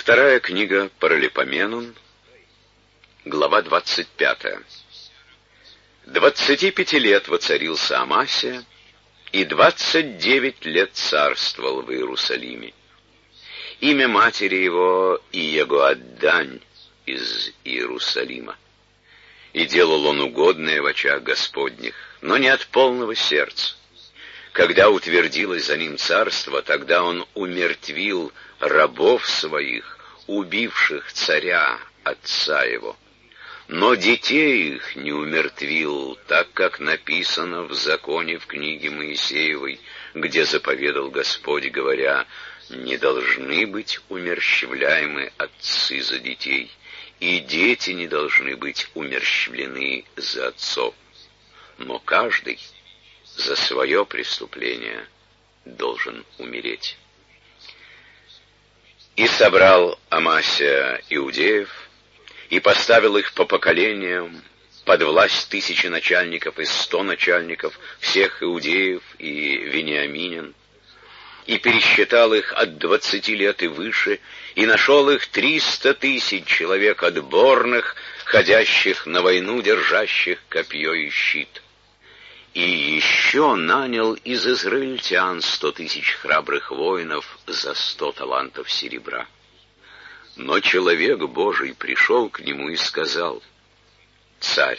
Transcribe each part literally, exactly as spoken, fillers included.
Вторая книга Паралипоменон, глава двадцать пятая. Двадцати пяти лет воцарился Амасия, и двадцать девять лет царствовал в Иерусалиме. Имя матери его Иегоаддань из Иерусалима. И делал он угодное в очах Господних, но не от полного сердца. Когда утвердилось за ним царство, тогда он умертвил рабов своих, убивших царя, отца его. Но детей их не умертвил, так как написано в законе в книге Моисеевой, где заповедал Господь, говоря: «Не должны быть умерщвляемы отцы за детей, и дети не должны быть умерщвлены за отцов. Но каждый за свое преступление должен умереть». И собрал Амасия иудеев, и поставил их по поколениям под власть тысячи начальников и сто начальников, всех иудеев и вениаминин, и пересчитал их от двадцати лет и выше, и нашел их триста тысяч человек отборных, ходящих на войну, держащих копье и щит. И еще нанял из израильтян сто тысяч храбрых воинов за сто талантов серебра. Но человек Божий пришел к нему и сказал: «Царь,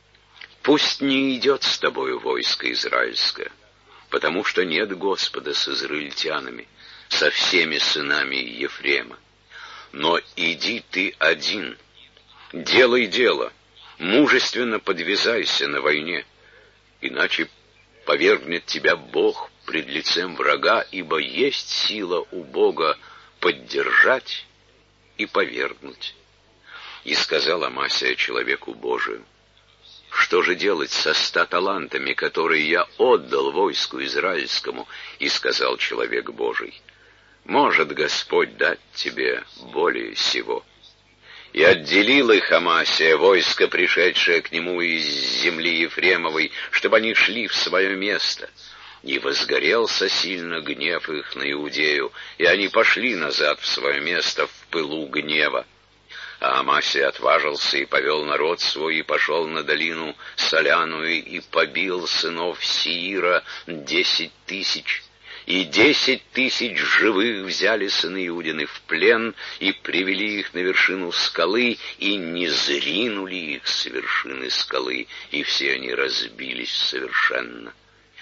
пусть не идет с тобою войско израильское, потому что нет Господа с израильтянами, со всеми сынами Ефрема. Но иди ты один, делай дело, мужественно подвязайся на войне, иначе повергнет тебя Бог пред лицем врага, ибо есть сила у Бога поддержать и повергнуть». И сказал Амасия человеку Божию: «Что же делать со ста талантами, которые я отдал войску израильскому?» И сказал человек Божий: «Может Господь дать тебе более сего». И отделил их Амасия, войско, пришедшее к нему из земли Ефремовой, чтобы они шли в свое место. И возгорелся сильно гнев их на Иудею, и они пошли назад в свое место в пылу гнева. А Амасия отважился и повел народ свой, и пошел на долину Соляную, и побил сынов Сеира десять тысяч. И десять тысяч живых взяли сыны Иудины в плен, и привели их на вершину скалы, и не зринули их с вершины скалы, и все они разбились совершенно.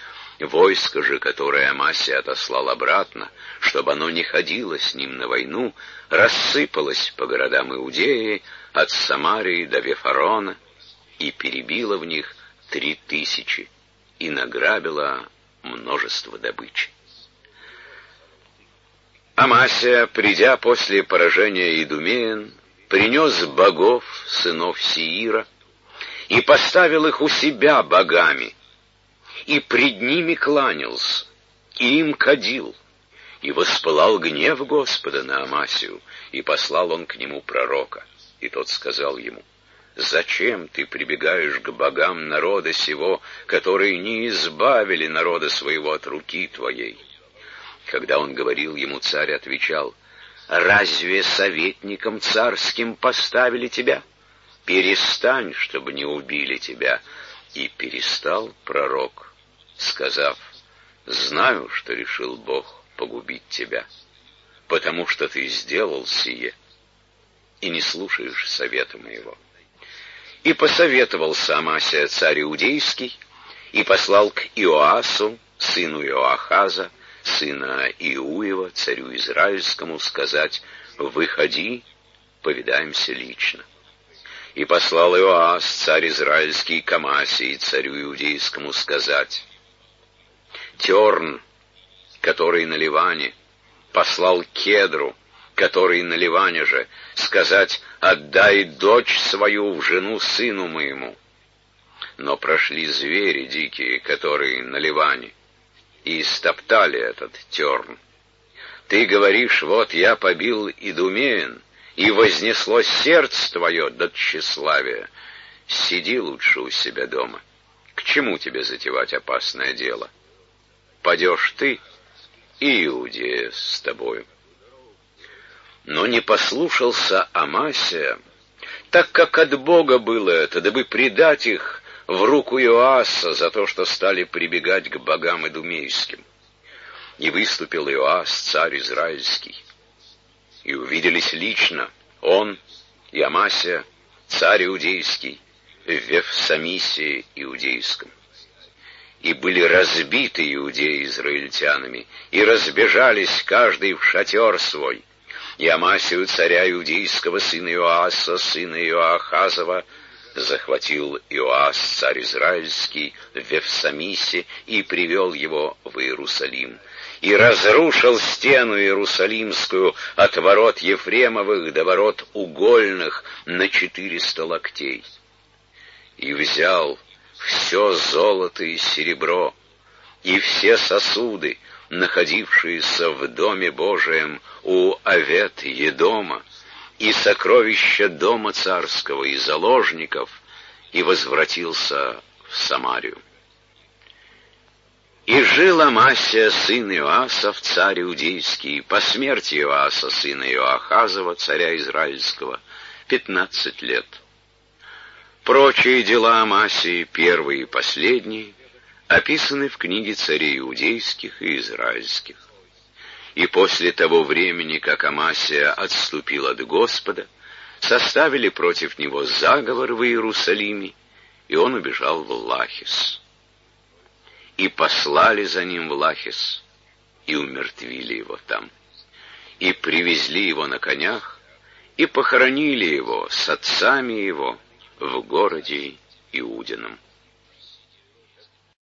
Войско же, которое Амасия отослал обратно, чтобы оно не ходило с ним на войну, рассыпалось по городам Иудеи от Самарии до Вефарона, и перебило в них три тысячи, и награбило множество добычи. Амасия, придя после поражения идумеян, принес богов, сынов Сеира, и поставил их у себя богами, и пред ними кланялся, и им кадил. И воспылал гнев Господа на Амасию, и послал он к нему пророка. И тот сказал ему: «Зачем ты прибегаешь к богам народа сего, которые не избавили народа своего от руки твоей?» Когда он говорил ему, царь отвечал: «Разве советником царским поставили тебя? Перестань, чтобы не убили тебя». И перестал пророк, сказав: «Знаю, что решил Бог погубить тебя, потому что ты сделал сие и не слушаешь совета моего». И посоветовался Амасия царь Иудейский, и послал к Иоасу, сыну Иоахаза, сына Иуева, царю Израильскому, сказать: «Выходи, повидаемся лично». И послал Иоас, царь Израильский, к Амасии, царю Иудейскому, сказать: «Терн, который на Ливане, послал Кедру, который на Ливане же, сказать: отдай дочь свою в жену сыну моему. Но прошли звери дикие, которые на Ливане, и истоптали этот терн. Ты говоришь: вот я побил идумеян, и вознесло сердце твое до тщеславия. Сиди лучше у себя дома. К чему тебе затевать опасное дело? Падешь ты, и Иудея с тобою». Но не послушался Амасия, так как от Бога было это, дабы предать их в руку Иоаса за то, что стали прибегать к богам идумейским. И выступил Иоас, царь израильский. И увиделись лично он и Амасия, царь иудейский, в Вефсамисе иудейском. И были разбиты иудеи израильтянами, и разбежались каждый в шатер свой. И Амасию, царя иудейского, сына Иоаса, сына Иоахазова, захватил Иоас, царь израильский, в Вефсамисе, и привел его в Иерусалим. И разрушил стену Иерусалимскую от ворот Ефремовых до ворот угольных на четыреста локтей. И взял все золото и серебро, и все сосуды, находившиеся в Доме Божием у Овед-Едома, и сокровища Дома Царского, и заложников, и возвратился в Самарию. И жил Амасия, сын Иоасов, царь иудейский, по смерти Иоаса, сына Иоахазова, царя израильского, пятнадцать лет. Прочие дела Амасии, первые и последние, описаны в книге царей иудейских и израильских. И после того времени, как Амасия отступил от Господа, составили против него заговор в Иерусалиме, и он убежал в Лахис. И послали за ним в Лахис, и умертвили его там. И привезли его на конях, и похоронили его с отцами его в городе Иудином.